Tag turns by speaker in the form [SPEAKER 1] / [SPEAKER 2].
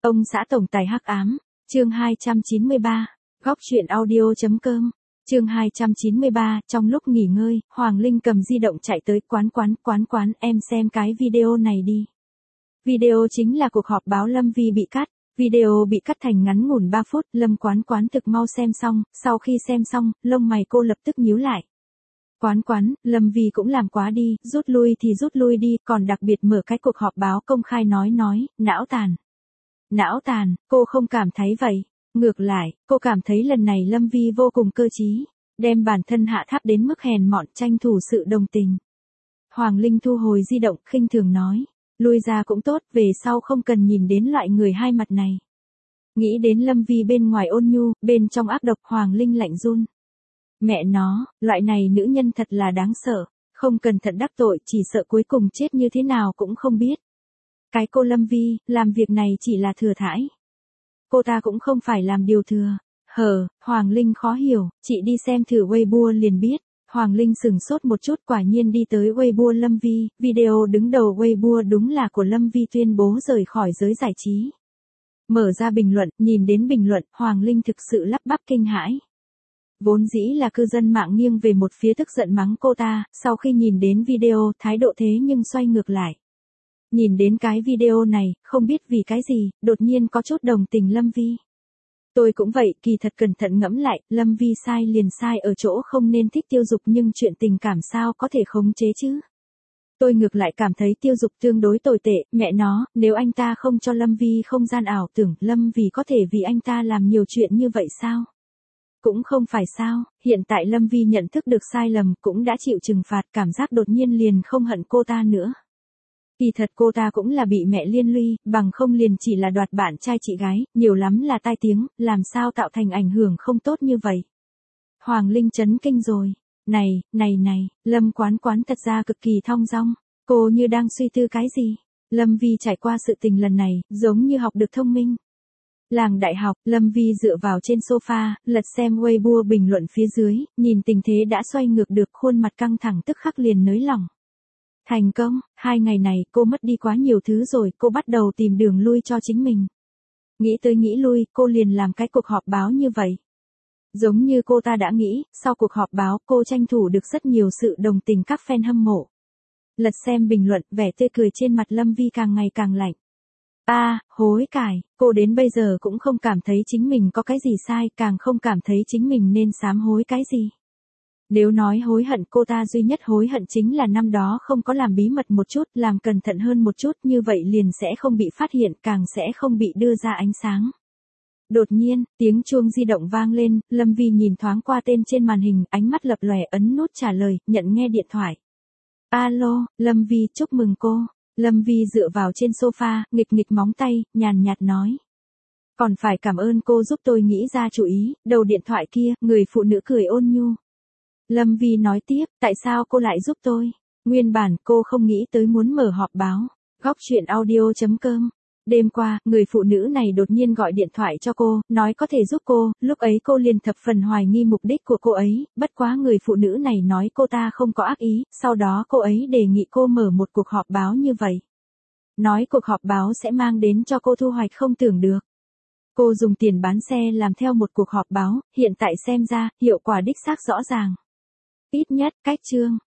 [SPEAKER 1] Ông xã tổng tài hắc ám, chương 293, góc truyện audio.com, chương 293, trong lúc nghỉ ngơi, Hoàng Linh cầm di động chạy tới quán, em xem cái video này đi. Video chính là cuộc họp báo Lâm Vi bị cắt, video bị cắt thành ngắn ngủn 3 phút, Lâm Quán thực mau xem xong, sau khi xem xong, lông mày cô lập tức nhíu lại. Quán, Lâm Vi cũng làm quá đi, rút lui thì rút lui đi, còn đặc biệt mở cái cuộc họp báo công khai nói, não tàn. Não tàn, cô không cảm thấy vậy. Ngược lại, cô cảm thấy lần này Lâm Vi vô cùng cơ trí, đem bản thân hạ thấp đến mức hèn mọn tranh thủ sự đồng tình. Hoàng Linh thu hồi di động, khinh thường nói, lui ra cũng tốt, về sau không cần nhìn đến loại người hai mặt này. Nghĩ đến Lâm Vi bên ngoài ôn nhu, bên trong ác độc, Hoàng Linh lạnh run. Mẹ nó, loại này nữ nhân thật là đáng sợ, không cẩn thận đắc tội, chỉ sợ cuối cùng chết như thế nào cũng không biết. Cái cô Lâm Vi, làm việc này chỉ là thừa thãi. Cô ta cũng không phải làm điều thừa. Hoàng Linh khó hiểu, chị đi xem thử Weibo liền biết. Hoàng Linh sừng sốt một chút, quả nhiên đi tới Weibo Lâm Vi, video đứng đầu Weibo đúng là của Lâm Vi tuyên bố rời khỏi giới giải trí. Mở ra bình luận, nhìn đến bình luận, Hoàng Linh thực sự lắp bắp kinh hãi. Vốn dĩ là cư dân mạng nghiêng về một phía tức giận mắng cô ta, sau khi nhìn đến video, thái độ thế nhưng xoay ngược lại. Nhìn đến cái video này, không biết vì cái gì, đột nhiên có chút đồng tình Lâm Vi. Tôi cũng vậy, kỳ thật cẩn thận ngẫm lại, Lâm Vi sai liền sai ở chỗ không nên thích Tiêu Dục, nhưng chuyện tình cảm sao có thể khống chế chứ. Tôi ngược lại cảm thấy Tiêu Dục tương đối tồi tệ, mẹ nó, nếu anh ta không cho Lâm Vi không gian ảo tưởng, Lâm Vi có thể vì anh ta làm nhiều chuyện như vậy sao? Cũng không phải sao, hiện tại Lâm Vi nhận thức được sai lầm, cũng đã chịu trừng phạt, cảm giác đột nhiên liền không hận cô ta nữa. Kỳ thật cô ta cũng là bị mẹ liên lụy, bằng không liền chỉ là đoạt bạn trai chị gái, nhiều lắm là tai tiếng, làm sao tạo thành ảnh hưởng không tốt như vậy. Hoàng Linh chấn kinh rồi. Này, Lâm Quán thật ra cực kỳ thong dong, cô như đang suy tư cái gì. Lâm Vi trải qua sự tình lần này, giống như học được thông minh. Làng đại học, Lâm Vi dựa vào trên sofa, lật xem Weibo bình luận phía dưới, nhìn tình thế đã xoay ngược được, khuôn mặt căng thẳng tức khắc liền nới lỏng. Thành công, 2 ngày này cô mất đi quá nhiều thứ rồi, cô bắt đầu tìm đường lui cho chính mình. Nghĩ tới nghĩ lui, cô liền làm cái cuộc họp báo như vậy. Giống như cô ta đã nghĩ, sau cuộc họp báo cô tranh thủ được rất nhiều sự đồng tình các fan hâm mộ. Lật xem bình luận, vẻ tươi cười trên mặt Lâm Vi càng ngày càng lạnh. Hối cải, cô đến bây giờ cũng không cảm thấy chính mình có cái gì sai, càng không cảm thấy chính mình nên sám hối cái gì. Nếu nói hối hận, cô ta duy nhất hối hận chính là năm đó không có làm bí mật một chút, làm cẩn thận hơn một chút, như vậy liền sẽ không bị phát hiện, càng sẽ không bị đưa ra ánh sáng. Đột nhiên, tiếng chuông di động vang lên, Lâm Vi nhìn thoáng qua tên trên màn hình, ánh mắt lập lòe, ấn nút trả lời, nhận nghe điện thoại. Alo, Lâm Vi, chúc mừng cô. Lâm Vi dựa vào trên sofa, nghịch móng tay, nhàn nhạt nói. Còn phải cảm ơn cô giúp tôi nghĩ ra chủ ý. Đầu điện thoại kia, người phụ nữ cười ôn nhu. Lâm Vi nói tiếp, tại sao cô lại giúp tôi? Nguyên bản cô không nghĩ tới muốn mở họp báo. Góc truyện audio.com. Đêm qua, người phụ nữ này đột nhiên gọi điện thoại cho cô, nói có thể giúp cô, lúc ấy cô liền thập phần hoài nghi mục đích của cô ấy, bất quá người phụ nữ này nói cô ta không có ác ý, sau đó cô ấy đề nghị cô mở một cuộc họp báo như vậy. Nói cuộc họp báo sẽ mang đến cho cô thu hoạch không tưởng được. Cô dùng tiền bán xe làm theo một cuộc họp báo, hiện tại xem ra, hiệu quả đích xác rõ ràng. Ít nhất, cách chương,